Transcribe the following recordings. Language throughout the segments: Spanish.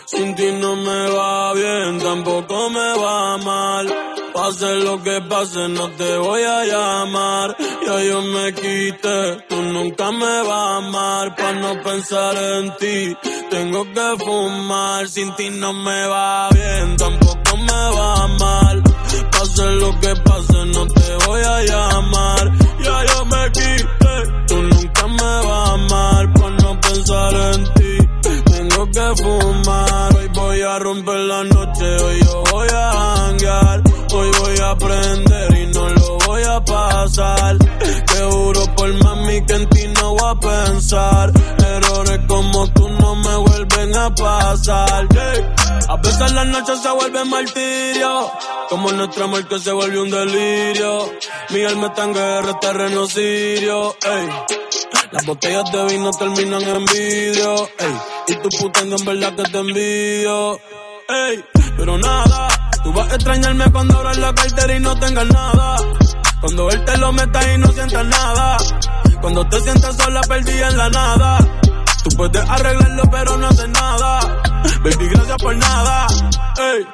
Sin ti no me va bien, tampoco me va mal. Pase lo que pase, no te voy a llamar. Ya yo me quité, tú nunca me vas a amar. Pa' no pensar en ti, tengo que fumar. Sin ti no me va bien, tampoco me va mal. Pase lo que pase, no te voy a llamar. Ya yo me quité, tú nunca me vas a amar. Pa' no pensar en ti, tengo que fumar. Hoy voy a romper la noche, hoy yo voy a janguear. Hoy voy a aprender y no lo voy a pasar. Te juro por mami que en ti no voy a pensar. Errores como tú no me vuelven a pasar, yeah. A veces las noches se vuelven martirio, como nuestro amor que se volvió un delirio. Mi alma está en guerra, terreno sirio, ey. Las botellas de vino terminan en vidrio, ey. Y tu puteando en verdad que te envío, ey. Pero nada, tú vas a extrañarme cuando abras la cartera y no tengas nada. Cuando él te lo meta y no sientas nada. Cuando te sientas sola perdida en la nada. Tú puedes arreglarlo pero no haces nada. Baby, gracias por nada, ey.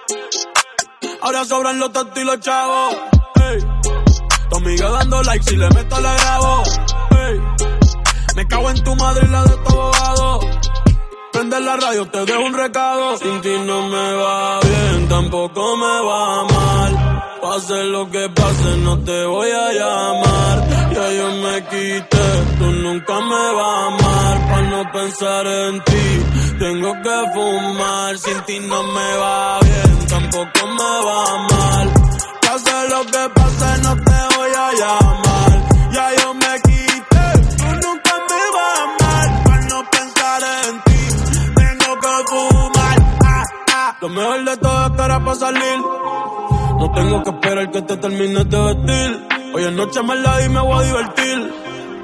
Ahora sobran los tontos y los chavos, ey. Tu amiga dando like, si le meto la grabo, ey. Me cago en tu madre y la de tu abogado. Prende la radio, te dejo un recado. Sin ti no me va bien, tampoco me va mal. Pase lo que pase, no te voy a llamar. Ya yo me quité, tú nunca me vas a amar. Pa' no pensar en ti, tengo que fumar. Sin ti no me va bien, tampoco me va mal. Pase lo que pase, no te voy a llamar. Ya yo me quité, tú nunca me vas a amar. Pa' no pensar en ti, tengo que fumar. Lo mejor de todo es que ahora pa' salir no tengo que esperar que te termines de vestir. Hoy en noche me la di y me voy a divertir.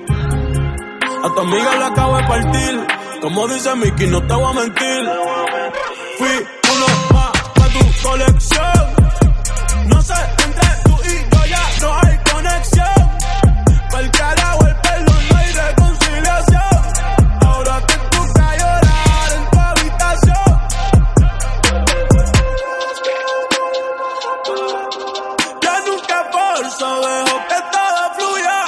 A tu amiga la acabo de partir. Como dice Mickey, no te voy a mentir. Fui uno más de tu colección. No sé, entre tú y yo ya no hay conexión. Pa'l carajo el pelo, no hay reconciliación. Ahora te toca llorar en tu habitación. Ya nunca forzo, dejo que todo fluya.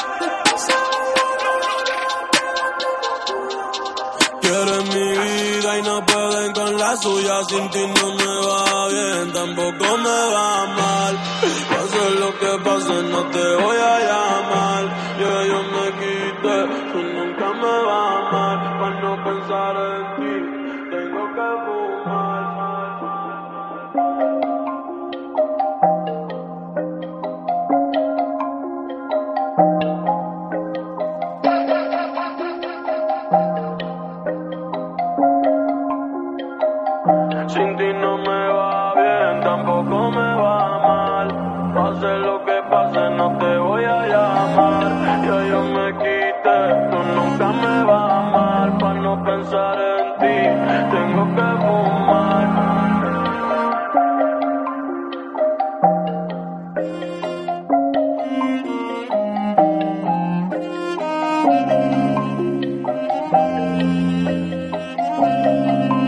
Quieren mi vida y no pueden con la suya. Sin ti no me va bien, tampoco me va mal. Pase lo que pase, no te voy a llamar. Ya yo me quité, tú nunca me vas a amar. Para no pensar en ti, tengo que fumar. Sin ti no me va bien, tampoco me va mal. Pase lo que pase, no